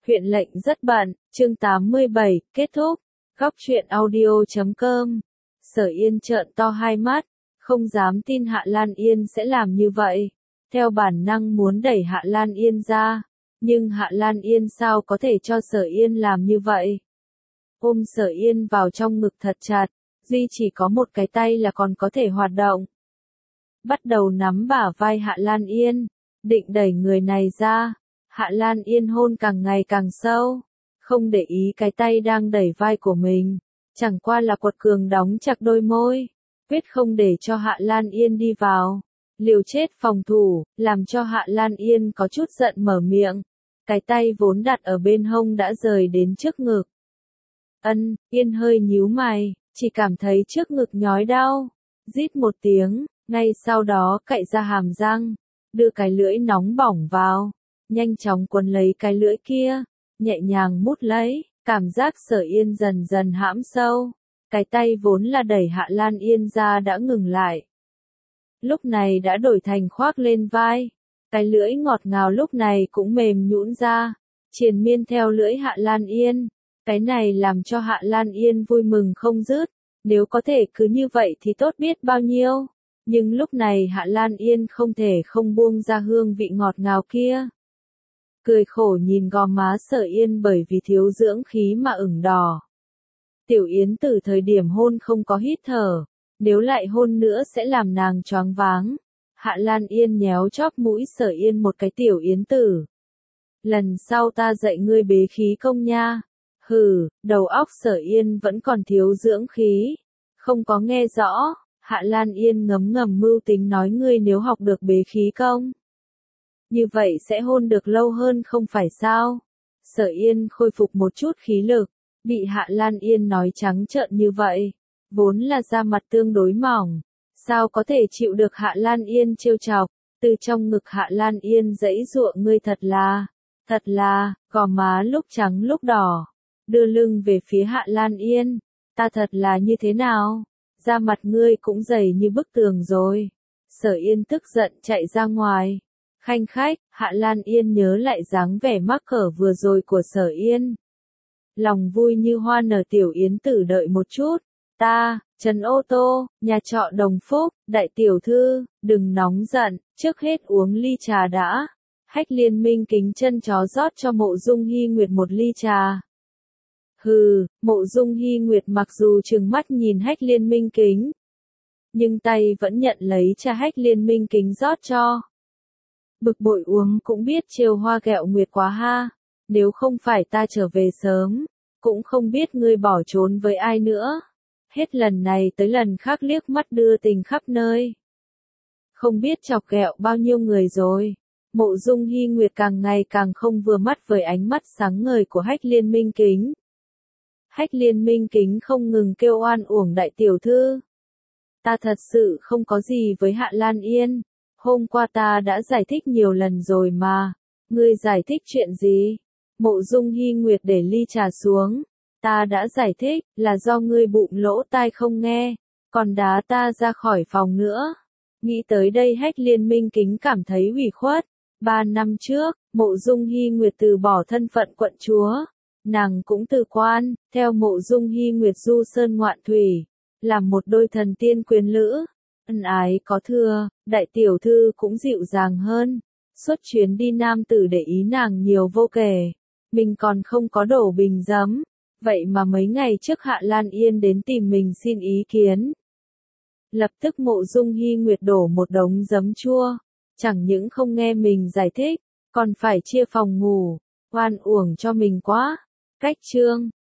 Huyện lệnh rất bận, chương 87, kết thúc. Góc truyện audio.com. Sở Yên trợn to hai mắt, không dám tin Hạ Lan Yên sẽ làm như vậy. Theo bản năng muốn đẩy Hạ Lan Yên ra, nhưng Hạ Lan Yên sao có thể cho Sở Yên làm như vậy? Ôm Sở Yên vào trong ngực thật chặt, duy chỉ có một cái tay là còn có thể hoạt động. Bắt đầu nắm bả vai Hạ Lan Yên, định đẩy người này ra. Hạ Lan Yên hôn càng ngày càng sâu, không để ý cái tay đang đẩy vai của mình, chẳng qua là quật cường đóng chặt đôi môi, quyết không để cho Hạ Lan Yên đi vào, liều chết phòng thủ, làm cho Hạ Lan Yên có chút giận mở miệng, cái tay vốn đặt ở bên hông đã rời đến trước ngực. Yên hơi nhíu mày, chỉ cảm thấy trước ngực nhói đau, rít một tiếng, ngay sau đó cạy ra hàm răng, đưa cái lưỡi nóng bỏng vào. Nhanh chóng quấn lấy cái lưỡi kia, nhẹ nhàng mút lấy, cảm giác Sở Yên dần dần hãm sâu, cái tay vốn là đẩy Hạ Lan Yên ra đã ngừng lại. Lúc này đã đổi thành khoác lên vai, cái lưỡi ngọt ngào lúc này cũng mềm nhũn ra, triền miên theo lưỡi Hạ Lan Yên, cái này làm cho Hạ Lan Yên vui mừng không dứt, nếu có thể cứ như vậy thì tốt biết bao nhiêu, nhưng lúc này Hạ Lan Yên không thể không buông ra hương vị ngọt ngào kia. Cười khổ nhìn gò má Sở Yên bởi vì thiếu dưỡng khí mà ửng đỏ. Tiểu Yến Tử thời điểm hôn không có hít thở, nếu lại hôn nữa sẽ làm nàng choáng váng. Hạ Lan Yên nhéo chóp mũi Sở Yên một cái. Tiểu Yến Tử, lần sau ta dạy ngươi bế khí công nha. Hừ, đầu óc Sở Yên vẫn còn thiếu dưỡng khí, không có nghe rõ. Hạ Lan Yên ngấm ngầm mưu tính nói ngươi nếu học được bế khí công, như vậy sẽ hôn được lâu hơn không phải sao? Sở Yên khôi phục một chút khí lực, bị Hạ Lan Yên nói trắng trợn như vậy, vốn là da mặt tương đối mỏng, sao có thể chịu được Hạ Lan Yên trêu chọc, từ trong ngực Hạ Lan Yên giãy giụa ngươi thật là, gò má lúc trắng lúc đỏ, đưa lưng về phía Hạ Lan Yên, ta thật là như thế nào? Da mặt ngươi cũng dày như bức tường rồi. Sở Yên tức giận chạy ra ngoài. Khanh khách, Hạ Lan Yên nhớ lại dáng vẻ mắc cỡ vừa rồi của Sở Yên. Lòng vui như hoa nở. Tiểu Yến Tử đợi một chút, ta, trần ô tô, nhà trọ Đồng Phúc, đại tiểu thư, đừng nóng giận, trước hết uống ly trà đã. Hách Liên Minh kính chân chó rót cho Mộ Dung Hy Nguyệt một ly trà. Hừ, Mộ Dung Hy Nguyệt mặc dù trừng mắt nhìn Hách Liên Minh kính, nhưng tay vẫn nhận lấy trà Hách Liên Minh kính rót cho. Bực bội uống cũng biết trêu hoa ghẹo nguyệt quá ha, nếu không phải ta trở về sớm, cũng không biết ngươi bỏ trốn với ai nữa. Hết lần này tới lần khác liếc mắt đưa tình khắp nơi. Không biết chọc ghẹo bao nhiêu người rồi. Mộ Dung Hy Nguyệt càng ngày càng không vừa mắt với ánh mắt sáng ngời của Hách Liên Minh kính. Hách Liên Minh kính không ngừng kêu oan uổng đại tiểu thư. Ta thật sự không có gì với Hạ Lan Yên. Hôm qua ta đã giải thích nhiều lần rồi mà. Ngươi giải thích chuyện gì? Mộ Dung Hy Nguyệt để ly trà xuống. Ta đã giải thích, là do ngươi bụng lỗ tai không nghe, còn đá ta ra khỏi phòng nữa. Nghĩ tới đây Hách Liên Minh kính cảm thấy ủy khuất. 3 năm trước, Mộ Dung Hy Nguyệt từ bỏ thân phận quận chúa. Nàng cũng từ quan, theo Mộ Dung Hy Nguyệt du sơn ngoạn thủy, làm một đôi thần tiên quyến lữ. Ân ái có thừa, đại tiểu thư cũng dịu dàng hơn. Suốt chuyến đi nam tử để ý nàng nhiều vô kể. Mình còn không có đổ bình giấm. Vậy mà mấy ngày trước Hạ Lan Yên đến tìm mình xin ý kiến. Lập tức Mộ Dung Hy Nguyệt đổ một đống giấm chua. Chẳng những không nghe mình giải thích, còn phải chia phòng ngủ. Oan uổng cho mình quá. Cách chương